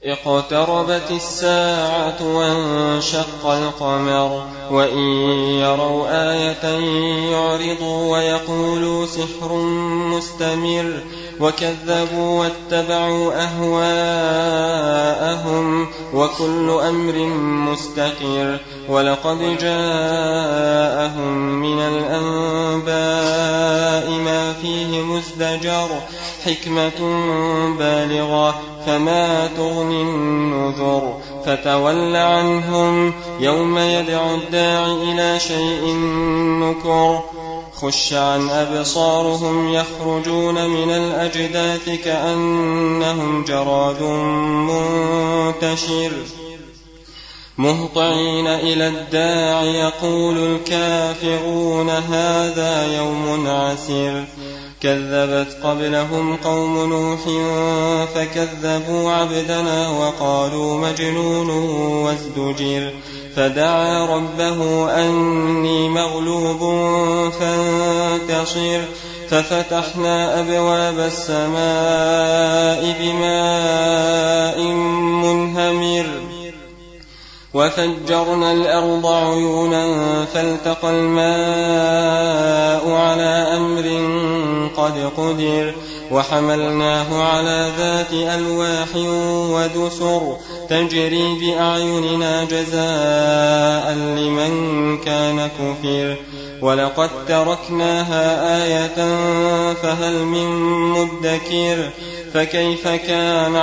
اقتربت الساعة وانشق القمر وإن يروا آية يعرضوا ويقولوا سحر مستمر وكذبوا واتبعوا أهواءهم وكل أمر مستقر ولقد جاءهم من الأنباء ما فيه مزدجر حكمة بالغة فما تغني النذر فتول عنهم يوم يدعو الداع إلى شيء نكر خش عن أبصارهم يخرجون من الأجداث كأنهم جراد منتشر مهطعين إلى الداع يقول الكافرون هذا يوم عسير كذبت قبلهم قوم نوح فكذبوا عبدنا وقالوا مجنون وازدجر فدعا ربه أني مغلوب فانتصر ففتحنا أبواب السماء بماء منهمر وفجرنا الأرض عيونا فالتقى الماء على أمر قد قدر وحملناه على ذات ألواح ودسر تجري بأعيننا جزاء لمن كان كفر ولقد تركناها آية فهل من مدكر فكيف كان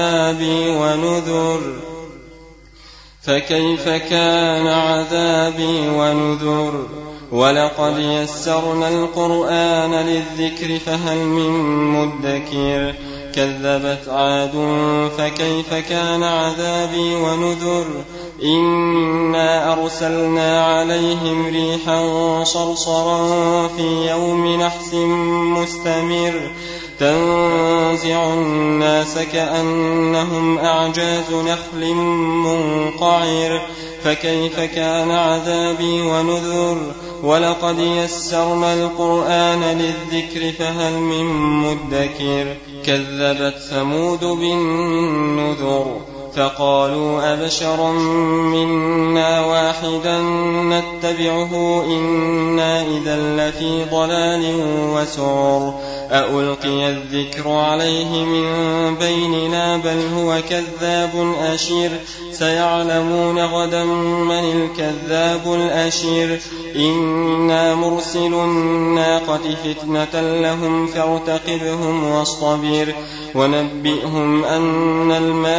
عذابي ونذر ولقد يسرنا القرآن للذكر فهل من مدكر كذبت عاد فكيف كان عذابي ونذر إنا أرسلنا عليهم ريحا صرصرا في يوم نحس مستمر تنزع الناس كأنهم أعجاز نخل منقعر فكيف كان عذابي ونذر ولقد يسرنا القرآن للذكر فهل من مدكر كذبت ثمود بالنذر فقالوا أبشرا منا واحدا نتبعه إنا إذا لفي ضلال وسعر أألقي الذكر عليه من بيننا بل هو كذاب أشير سيعلمون غدا من الكذاب الأشير إنا مرسل الناقة فتنة لهم فارتقبهم واصطبر ونبئهم أن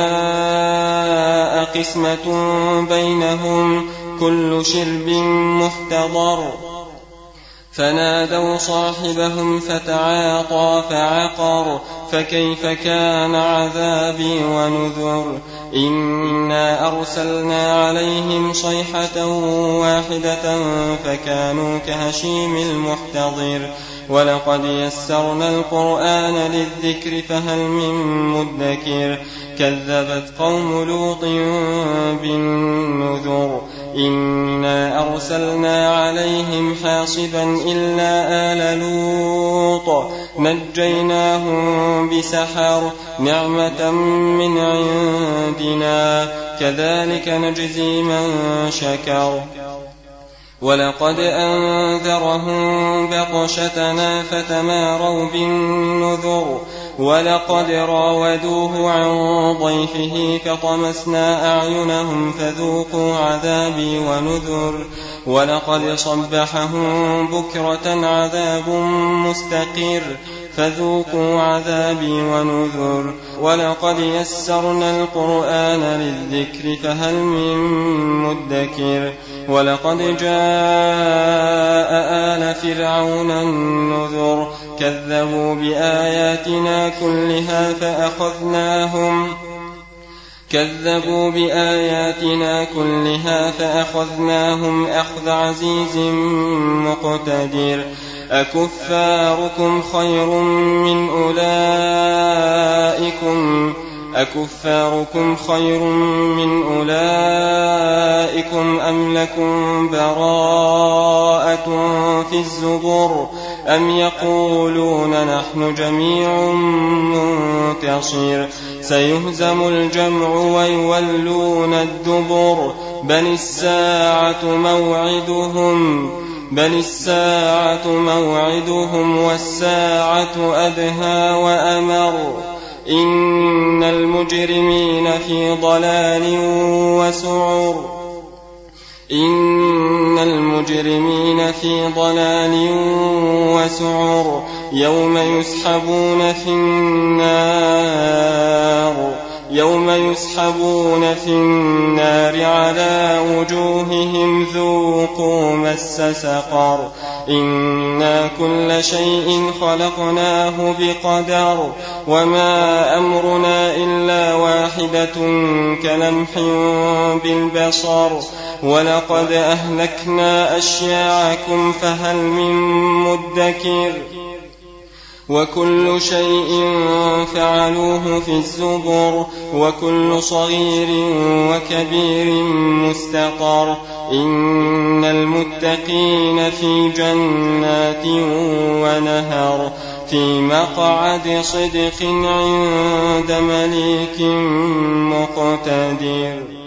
الماء قسمة بينهم كل شرب محتضر فنادوا صاحبهم فتعاطى فعقر فكيف كان عذابي ونذر إنا أرسلنا عليهم صيحة واحدة فكانوا كهشيم المحتضر ولقد يسرنا القرآن للذكر فهل من مدكر كذبت قوم لوط بالنذر إنا أرسلنا عليهم حاصبا إلا آل لوط نجيناهم بسحر نعمة من عندنا كذلك نجزي من شكر ولقد أنذرهم بطشتنا فتماروا بالنذر ولقد راودوه عن ضيفه فطمسنا أعينهم فذوقوا عذابي ونذر ولقد صبحهم بكرة عذاب مستقر فذوقوا عذابي ونذر ولقد يسرنا القرآن للذكر فهل من مدكر ولقد جاء آل فرعون النذر كذبوا بآياتنا كلها فأخذناهم أخذ عزيز مقتدر أكفاركم خير من أولئكم أم لكم براءة في الزبر أم يقولون نحن جميع منتصر سيهزم الجمع ويولون الدبر بل الساعة موعدهم والساعة أدهى وأمر إن المجرمين في ضلال وسعر يوم يسحبون في النار على وجوههم ذوقوا مس سقر إنا كل شيء خلقناه بقدر وما أمرنا إلا واحدة كلمح بالبصر ولقد أهلكنا أشياعكم فهل من مدكر وكل شيء فعلوه في الزبر وكل صغير وكبير مستقر إن المتقين في جنات ونهر في مقعد صدق عند مليك مقتدر.